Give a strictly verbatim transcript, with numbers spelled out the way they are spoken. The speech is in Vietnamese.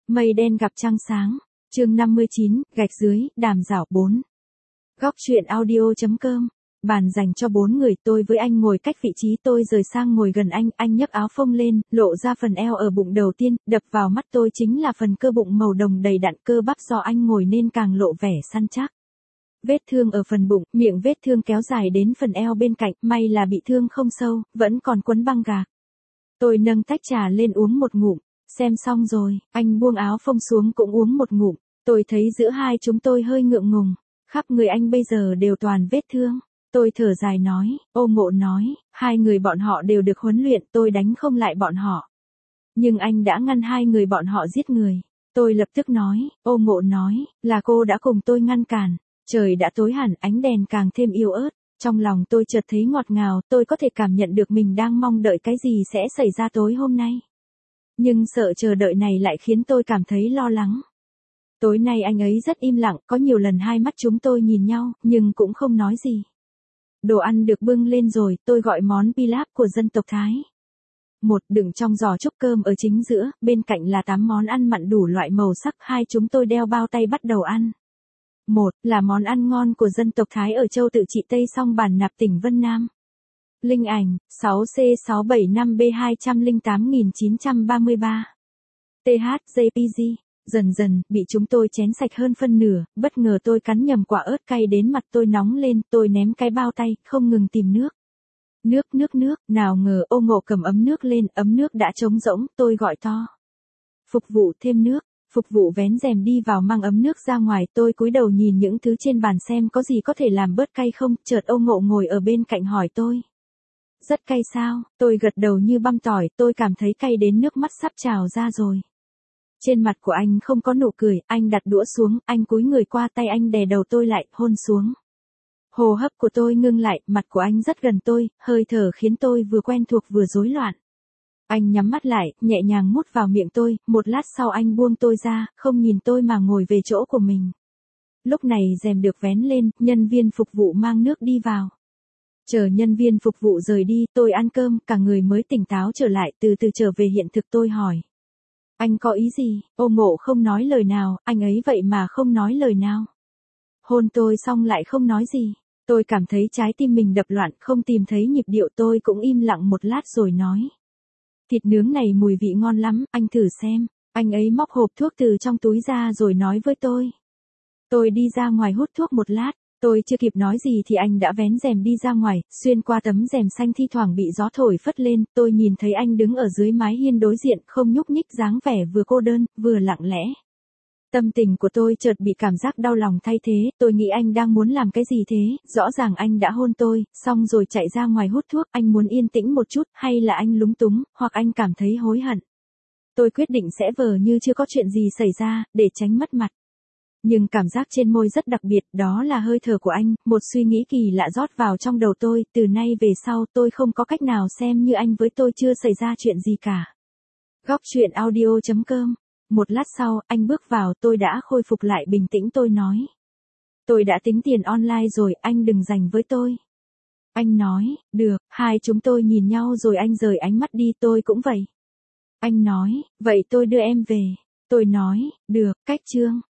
Mây đen gặp trăng sáng. Chương năm mươi chín, gạch dưới, đàm rảo bốn. Góc truyện audio chấm com. Bàn dành cho bốn người, tôi với anh ngồi cách vị trí, tôi rời sang ngồi gần anh, anh nhấc áo phông lên, lộ ra phần eo ở bụng đầu tiên, đập vào mắt tôi chính là phần cơ bụng màu đồng đầy đặn, cơ bắp do anh ngồi nên càng lộ vẻ săn chắc. Vết thương ở phần bụng, miệng vết thương kéo dài đến phần eo bên cạnh, may là bị thương không sâu, vẫn còn quấn băng gạc. Tôi nâng tách trà lên uống một ngụm. Xem xong rồi, anh buông áo phông xuống cũng uống một ngụm. Tôi thấy giữa hai chúng tôi hơi ngượng ngùng. Khắp người anh bây giờ đều toàn vết thương. Tôi thở dài nói, Ô Ngộ nói, hai người bọn họ đều được huấn luyện, tôi đánh không lại bọn họ. Nhưng anh đã ngăn hai người bọn họ giết người. Tôi lập tức nói, Ô Ngộ nói, là cô đã cùng tôi ngăn cản. Trời đã tối hẳn, ánh đèn càng thêm yếu ớt. Trong lòng tôi chợt thấy ngọt ngào, tôi có thể cảm nhận được mình đang mong đợi cái gì sẽ xảy ra tối hôm nay. Nhưng sợ chờ đợi này lại khiến tôi cảm thấy lo lắng. Tối nay anh ấy rất im lặng, có nhiều lần hai mắt chúng tôi nhìn nhau, nhưng cũng không nói gì. Đồ ăn được bưng lên rồi, tôi gọi món pilaf của dân tộc Thái. Một, đựng trong giò trúc cơm ở chính giữa, bên cạnh là tám món ăn mặn đủ loại màu sắc, hai chúng tôi đeo bao tay bắt đầu ăn. Một, là món ăn ngon của dân tộc Thái ở châu Tự Trị Tây Song Bản Nạp tỉnh Vân Nam. Linh ảnh, sáu C sáu bảy năm B hai không tám chín ba ba. tê hát giê pê giê. Dần dần, bị chúng tôi chén sạch hơn phân nửa, bất ngờ tôi cắn nhầm quả ớt cay đến mặt tôi nóng lên, tôi ném cái bao tay, không ngừng tìm nước. Nước nước nước, nào ngờ Ô Ngộ cầm ấm nước lên, ấm nước đã trống rỗng, tôi gọi to. Phục vụ thêm nước. Phục vụ vén rèm đi vào mang ấm nước ra ngoài, tôi cúi đầu nhìn những thứ trên bàn xem có gì có thể làm bớt cay không, chợt Ô Ngộ ngồi ở bên cạnh hỏi tôi. Rất cay sao? Tôi gật đầu như băm tỏi, tôi cảm thấy cay đến nước mắt sắp trào ra rồi. Trên mặt của anh không có nụ cười, anh đặt đũa xuống, anh cúi người qua tay anh đè đầu tôi lại, hôn xuống. Hô hấp của tôi ngưng lại, mặt của anh rất gần tôi, hơi thở khiến tôi vừa quen thuộc vừa rối loạn. Anh nhắm mắt lại, nhẹ nhàng mút vào miệng tôi, một lát sau anh buông tôi ra, không nhìn tôi mà ngồi về chỗ của mình. Lúc này rèm được vén lên, nhân viên phục vụ mang nước đi vào. Chờ nhân viên phục vụ rời đi, tôi ăn cơm, cả người mới tỉnh táo trở lại, từ từ trở về hiện thực. Tôi hỏi. Anh có ý gì? Ô Ngộ không nói lời nào, anh ấy vậy mà không nói lời nào. Hôn tôi xong lại không nói gì. Tôi cảm thấy trái tim mình đập loạn, không tìm thấy nhịp điệu, tôi cũng im lặng một lát rồi nói. Thịt nướng này mùi vị ngon lắm, anh thử xem. Anh ấy móc hộp thuốc từ trong túi ra rồi nói với tôi. Tôi đi ra ngoài hút thuốc một lát. Tôi chưa kịp nói gì thì anh đã vén rèm đi ra ngoài, xuyên qua tấm rèm xanh thi thoảng bị gió thổi phất lên, tôi nhìn thấy anh đứng ở dưới mái hiên đối diện, không nhúc nhích, dáng vẻ vừa cô đơn, vừa lặng lẽ. Tâm tình của tôi chợt bị cảm giác đau lòng thay thế, tôi nghĩ anh đang muốn làm cái gì thế, rõ ràng anh đã hôn tôi, xong rồi chạy ra ngoài hút thuốc, anh muốn yên tĩnh một chút, hay là anh lúng túng, hoặc anh cảm thấy hối hận. Tôi quyết định sẽ vờ như chưa có chuyện gì xảy ra, để tránh mất mặt. Nhưng cảm giác trên môi rất đặc biệt, đó là hơi thở của anh, một suy nghĩ kỳ lạ rót vào trong đầu tôi, từ nay về sau tôi không có cách nào xem như anh với tôi chưa xảy ra chuyện gì cả. Góc truyện audio chấm com. Một lát sau, anh bước vào, tôi đã khôi phục lại bình tĩnh, tôi nói. Tôi đã tính tiền online rồi, anh đừng giành với tôi. Anh nói, được, hai chúng tôi nhìn nhau rồi anh rời ánh mắt đi, tôi cũng vậy. Anh nói, vậy tôi đưa em về. Tôi nói, được, cách chương.